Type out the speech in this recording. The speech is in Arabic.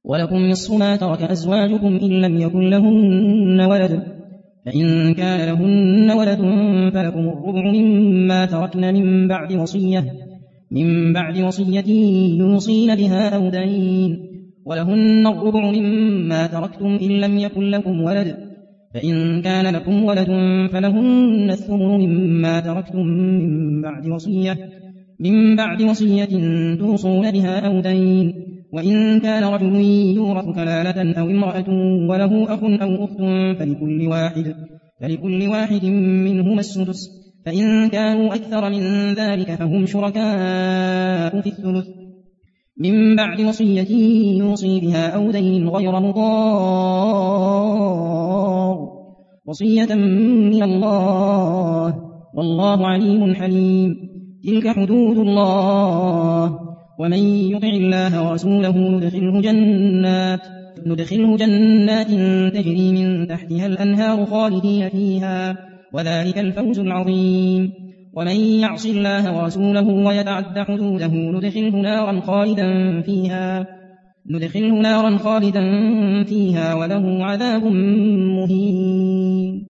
ولكم نصف ما ترك أزواجكم إن لم يكن لهن ولد، فإن كان لهن ولد فلكم الربع مما تركن من بعد وصية يوصين بها أو دين، ولهن الربع مما تركتم إن لم يكن لكم ولد، فإن كان لكم ولد فلهن الثمن مما تركتم من بعد وصية توصون بها أو دين، وإن كان رجل يورث كلالة أو امرأة وله أخ أو أخت فلكل واحد منهما السدس، فإن كانوا أكثر من ذلك فهم شركاء في الثلث، من بعد وصية يوصي بها أو دين غير مضار، وصية من الله، والله عليم حليم. تلك حدود الله، ومن يطع الله ورسوله ندخله جنات تجري من تحتها الأنهار خالدين فيها، وذلك الفوز العظيم. ومن يعص الله ورسوله ويتعد حدوده ندخله نارا خالدا فيها وله عذاب مهين.